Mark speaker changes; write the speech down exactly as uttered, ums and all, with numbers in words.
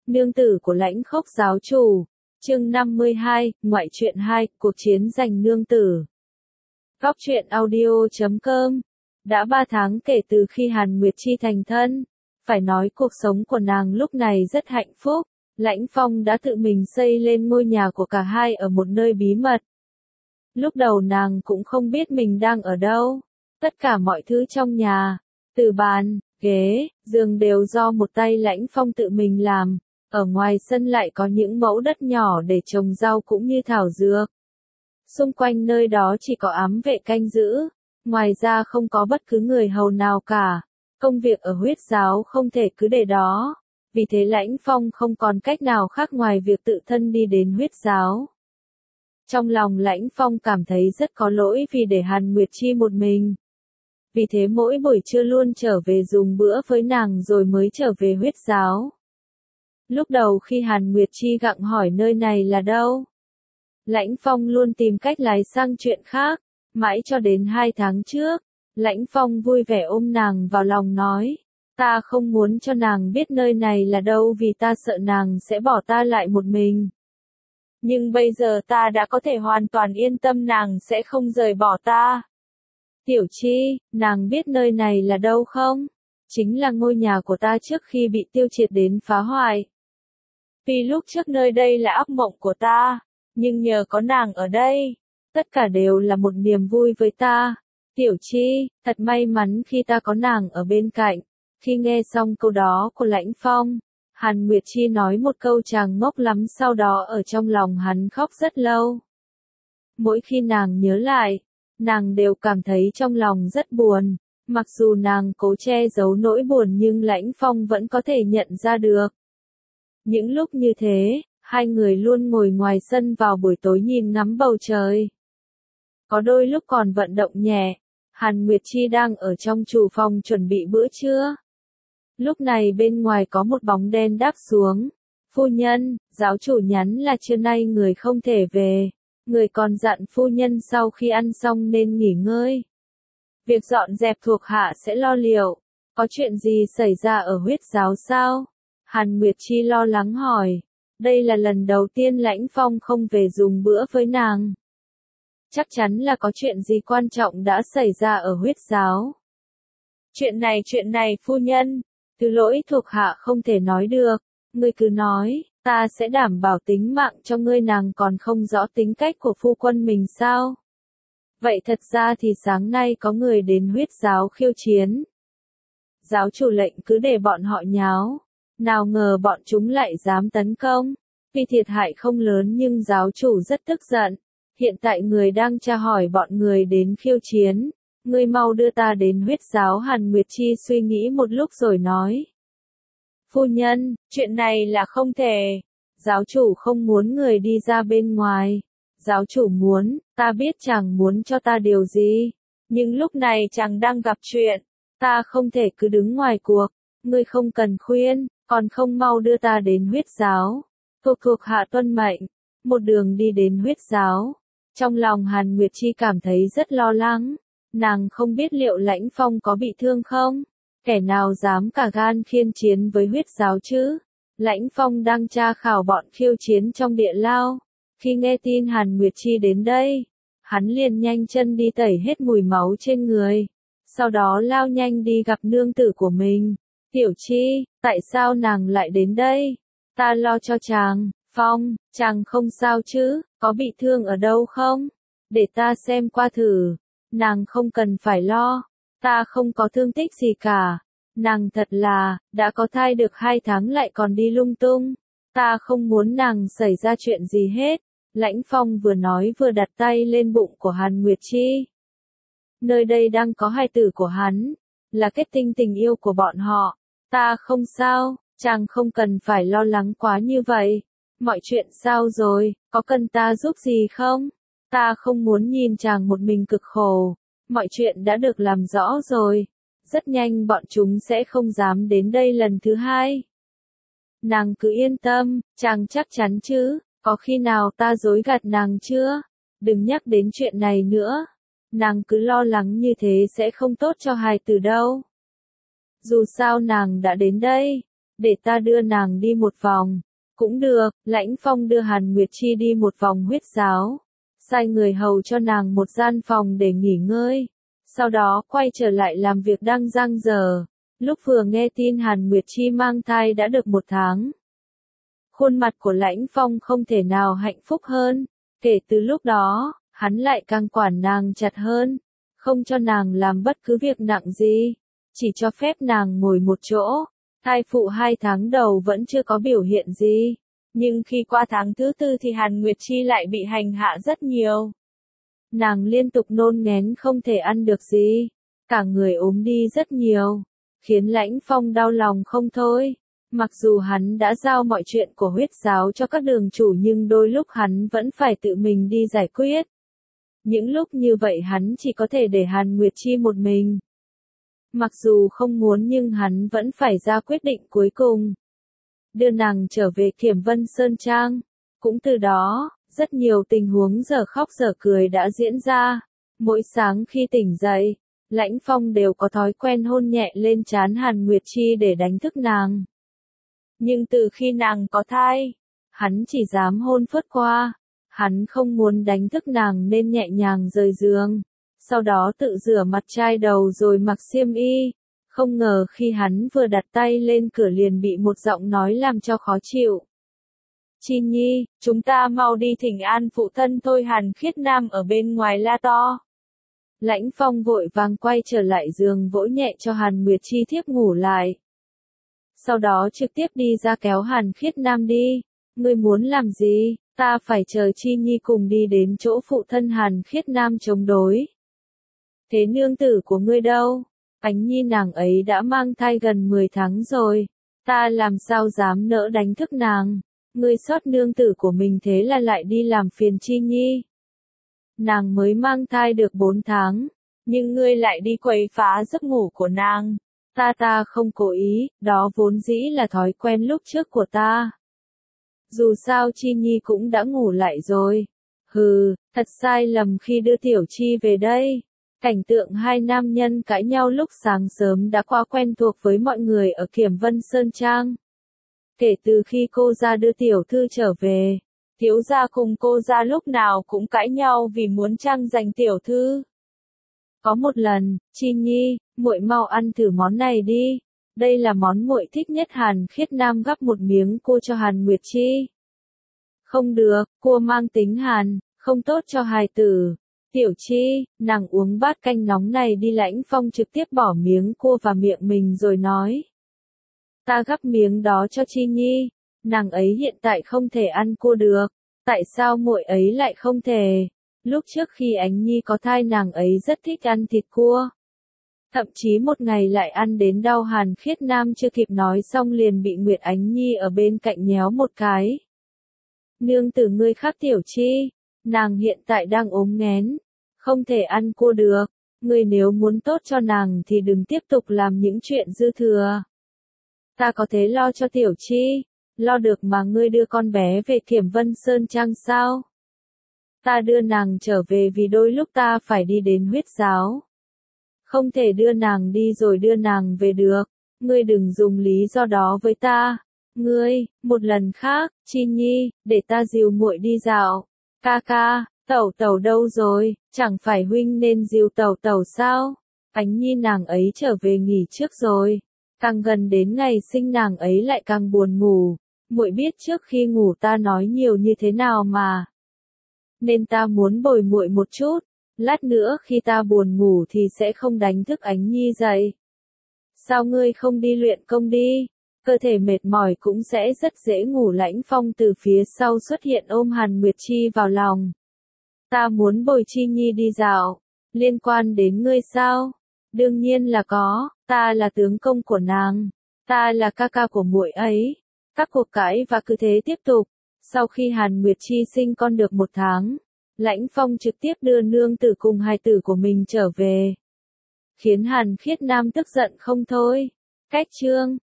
Speaker 1: Nương tử của Lãnh Khốc giáo chủ. Chương năm mươi hai, ngoại truyện hai, cuộc chiến giành nương tử. Góc truyện audio chấm com. Đã ba tháng kể từ khi Hàn Nguyệt Chi thành thân, phải nói cuộc sống của nàng lúc này rất hạnh phúc. Lãnh Phong đã tự mình xây lên ngôi nhà của cả hai ở một nơi bí mật. Lúc đầu nàng cũng không biết mình đang ở đâu. Tất cả mọi thứ trong nhà, từ bàn, ghế, giường đều do một tay Lãnh Phong tự mình làm. Ở ngoài sân lại có những mẫu đất nhỏ để trồng rau cũng như thảo dược. Xung quanh nơi đó chỉ có ám vệ canh giữ, ngoài ra không có bất cứ người hầu nào cả. Công việc ở huyết giáo không thể cứ để đó, vì thế Lãnh Phong không còn cách nào khác ngoài việc tự thân đi đến huyết giáo. Trong lòng Lãnh Phong cảm thấy rất có lỗi vì để Hàn Nguyệt Chi một mình. Vì thế mỗi buổi trưa luôn trở về dùng bữa với nàng rồi mới trở về huyết giáo. Lúc đầu khi Hàn Nguyệt Chi gặng hỏi nơi này là đâu, Lãnh Phong luôn tìm cách lái sang chuyện khác, mãi cho đến hai tháng trước, Lãnh Phong vui vẻ ôm nàng vào lòng nói, ta không muốn cho nàng biết nơi này là đâu vì ta sợ nàng sẽ bỏ ta lại một mình. Nhưng bây giờ ta đã có thể hoàn toàn yên tâm nàng sẽ không rời bỏ ta. Tiểu Chi, nàng biết nơi này là đâu không? Chính là ngôi nhà của ta trước khi bị tiêu triệt đến phá hoại. Vì lúc trước nơi đây là ác mộng của ta, nhưng nhờ có nàng ở đây, tất cả đều là một niềm vui với ta. Tiểu Chi, thật may mắn khi ta có nàng ở bên cạnh. Khi nghe xong câu đó của Lãnh Phong, Hàn Nguyệt Chi nói một câu chàng ngốc lắm, sau đó ở trong lòng hắn khóc rất lâu. Mỗi khi nàng nhớ lại, nàng đều cảm thấy trong lòng rất buồn. Mặc dù nàng cố che giấu nỗi buồn nhưng Lãnh Phong vẫn có thể nhận ra được. Những lúc như thế, hai người luôn ngồi ngoài sân vào buổi tối nhìn ngắm bầu trời. Có đôi lúc còn vận động nhẹ. Hàn Nguyệt Chi đang ở trong chủ phòng chuẩn bị bữa trưa. Lúc này bên ngoài có một bóng đen đáp xuống. Phu nhân, giáo chủ nhắn là trưa nay người không thể về. Người còn dặn phu nhân sau khi ăn xong nên nghỉ ngơi. Việc dọn dẹp thuộc hạ sẽ lo liệu. Có chuyện gì xảy ra ở huyết giáo sao? Hàn Nguyệt Chi lo lắng hỏi. Đây là lần đầu tiên Lãnh Phong không về dùng bữa với nàng. Chắc chắn là có chuyện gì quan trọng đã xảy ra ở huyết giáo. Chuyện này chuyện này phu nhân, thứ lỗi thuộc hạ không thể nói được. Ngươi cứ nói, ta sẽ đảm bảo tính mạng cho ngươi. Nàng còn không rõ tính cách của phu quân mình sao? Vậy thật ra thì sáng nay có người đến huyết giáo khiêu chiến. Giáo chủ lệnh cứ để bọn họ nháo. Nào ngờ bọn chúng lại dám tấn công. Vì thiệt hại không lớn nhưng giáo chủ rất tức giận. Hiện tại người đang tra hỏi bọn người đến khiêu chiến. Ngươi mau đưa ta đến huyết giáo. Hàn Nguyệt Chi suy nghĩ một lúc rồi nói. Phu nhân, chuyện này là không thể. Giáo chủ không muốn người đi ra bên ngoài. Giáo chủ muốn, ta biết chàng muốn cho ta điều gì. Nhưng lúc này chàng đang gặp chuyện. Ta không thể cứ đứng ngoài cuộc. Ngươi không cần khuyên, còn không mau đưa ta đến huyết giáo. Thuộc thuộc hạ tuân mệnh. Một đường đi đến huyết giáo. Trong lòng Hàn Nguyệt Chi cảm thấy rất lo lắng. Nàng không biết liệu Lãnh Phong có bị thương không? Kẻ nào dám cả gan khiên chiến với huyết giáo chứ? Lãnh Phong đang tra khảo bọn khiêu chiến trong địa lao. Khi nghe tin Hàn Nguyệt Chi đến đây, hắn liền nhanh chân đi tẩy hết mùi máu trên người. Sau đó lao nhanh đi gặp nương tử của mình. Tiểu Chi, tại sao nàng lại đến đây? Ta lo cho chàng. Phong, chàng không sao chứ, có bị thương ở đâu không? Để ta xem qua thử. Nàng không cần phải lo, ta không có thương tích gì cả. Nàng thật là, đã có thai được hai tháng lại còn đi lung tung. Ta không muốn nàng xảy ra chuyện gì hết. Lãnh Phong vừa nói vừa đặt tay lên bụng của Hàn Nguyệt Chi. Nơi đây đang có hai tử của hắn, là kết tinh tình yêu của bọn họ. Ta không sao, chàng không cần phải lo lắng quá như vậy. Mọi chuyện sao rồi, có cần ta giúp gì không? Ta không muốn nhìn chàng một mình cực khổ. Mọi chuyện đã được làm rõ rồi. Rất nhanh bọn chúng sẽ không dám đến đây lần thứ hai. Nàng cứ yên tâm, chàng chắc chắn chứ, có khi nào ta dối gạt nàng chưa? Đừng nhắc đến chuyện này nữa. Nàng cứ lo lắng như thế sẽ không tốt cho hài tử đâu. Dù sao nàng đã đến đây, để ta đưa nàng đi một vòng. Cũng được, Lãnh Phong đưa Hàn Nguyệt Chi đi một vòng huyết giáo. Sai người hầu cho nàng một gian phòng để nghỉ ngơi. Sau đó quay trở lại làm việc đang dang dở. Lúc vừa nghe tin Hàn Nguyệt Chi mang thai đã được một tháng. Khuôn mặt của Lãnh Phong không thể nào hạnh phúc hơn. Kể từ lúc đó, hắn lại càng quản nàng chặt hơn. Không cho nàng làm bất cứ việc nặng gì. Chỉ cho phép nàng ngồi một chỗ. Thai phụ hai tháng đầu vẫn chưa có biểu hiện gì. Nhưng khi qua tháng thứ tư thì Hàn Nguyệt Chi lại bị hành hạ rất nhiều. Nàng liên tục nôn nghén không thể ăn được gì. Cả người ốm đi rất nhiều. Khiến Lãnh Phong đau lòng không thôi. Mặc dù hắn đã giao mọi chuyện của huyết giáo cho các đường chủ nhưng đôi lúc hắn vẫn phải tự mình đi giải quyết. Những lúc như vậy hắn chỉ có thể để Hàn Nguyệt Chi một mình. Mặc dù không muốn nhưng hắn vẫn phải ra quyết định cuối cùng. Đưa nàng trở về Kiểm Vân Sơn Trang. Cũng từ đó, rất nhiều tình huống giờ khóc giờ cười đã diễn ra. Mỗi sáng khi tỉnh dậy, Lãnh Phong đều có thói quen hôn nhẹ lên trán Hàn Nguyệt Chi để đánh thức nàng. Nhưng từ khi nàng có thai, hắn chỉ dám hôn phớt qua. Hắn không muốn đánh thức nàng nên nhẹ nhàng rời giường. Sau đó tự rửa mặt chai đầu rồi mặc xiêm y. Không ngờ khi hắn vừa đặt tay lên cửa liền bị một giọng nói làm cho khó chịu. Chi Nhi, chúng ta mau đi thỉnh an phụ thân thôi. Hàn Khiết Nam ở bên ngoài la to. Lãnh Phong vội vàng quay trở lại giường vỗ nhẹ cho Hàn Nguyệt Chi thiếp ngủ lại. Sau đó trực tiếp đi ra kéo Hàn Khiết Nam đi. Ngươi muốn làm gì? Ta phải chờ Chi Nhi cùng đi đến chỗ phụ thân. Hàn Khiết Nam chống đối. Thế nương tử của ngươi đâu? Ánh Nhi nàng ấy đã mang thai gần mười tháng rồi. Ta làm sao dám nỡ đánh thức nàng? Ngươi xót nương tử của mình thế là lại đi làm phiền Chi Nhi. Nàng mới mang thai được bốn tháng. Nhưng ngươi lại đi quấy phá giấc ngủ của nàng. Ta ta không cố ý, đó vốn dĩ là thói quen lúc trước của ta. Dù sao Chi Nhi cũng đã ngủ lại rồi. Hừ, thật sai lầm khi đưa Tiểu Chi về đây. Cảnh tượng hai nam nhân cãi nhau lúc sáng sớm đã quá quen thuộc với mọi người ở Kiểm Vân Sơn Trang. Kể từ khi cô gia đưa tiểu thư trở về, thiếu gia cùng cô gia lúc nào cũng cãi nhau vì muốn tranh giành tiểu thư. Có một lần, Chi Nhi, muội mau ăn thử món này đi. Đây là món muội thích nhất. Hàn Khiết Nam gắp một miếng cua cho Hàn Nguyệt Chi. Không được, cua mang tính hàn, không tốt cho hài tử. Tiểu Chi, nàng uống bát canh nóng này đi. Lãnh Phong trực tiếp bỏ miếng cua vào miệng mình rồi nói. Ta gắp miếng đó cho Chi Nhi. Nàng ấy hiện tại không thể ăn cua được. Tại sao muội ấy lại không thể? Lúc trước khi Ánh Nhi có thai nàng ấy rất thích ăn thịt cua. Thậm chí một ngày lại ăn đến đau. Hàn Khiết Nam chưa kịp nói xong liền bị Nguyệt Ánh Nhi ở bên cạnh nhéo một cái. Nương tử ngươi khác Tiểu Chi. Nàng hiện tại đang ốm nghén. Không thể ăn cua được. Ngươi nếu muốn tốt cho nàng thì đừng tiếp tục làm những chuyện dư thừa. Ta có thể lo cho Tiểu Chi. Lo được mà. Ngươi đưa con bé về Kiểm Vân Sơn Trang sao? Ta đưa nàng trở về vì đôi lúc ta phải đi đến huyết giáo. Không thể đưa nàng đi rồi đưa nàng về được. Ngươi đừng dùng lý do đó với ta. Ngươi, một lần khác, Chi Nhi, để ta dìu muội đi dạo. Ca ca, tẩu tẩu đâu rồi? Chẳng phải huynh nên dìu tẩu tẩu sao? Ánh Nhi nàng ấy trở về nghỉ trước rồi. Càng gần đến ngày sinh nàng ấy lại càng buồn ngủ. Muội biết trước khi ngủ ta nói nhiều như thế nào mà. Nên ta muốn bồi muội một chút. Lát nữa khi ta buồn ngủ thì sẽ không đánh thức Ánh Nhi dậy. Sao ngươi không đi luyện công đi? Cơ thể mệt mỏi cũng sẽ rất dễ ngủ. Lãnh Phong từ phía sau xuất hiện ôm Hàn Nguyệt Chi vào lòng. Ta muốn bồi Chi Nhi đi dạo. Liên quan đến ngươi sao? Đương nhiên là có. Ta là tướng công của nàng. Ta là ca ca của muội ấy. Các cuộc cãi và cứ thế tiếp tục. Sau khi Hàn Nguyệt Chi sinh con được một tháng, Lãnh Phong trực tiếp đưa nương tử cùng hài tử của mình trở về. Khiến Hàn Khiết Nam tức giận không thôi. Cách chương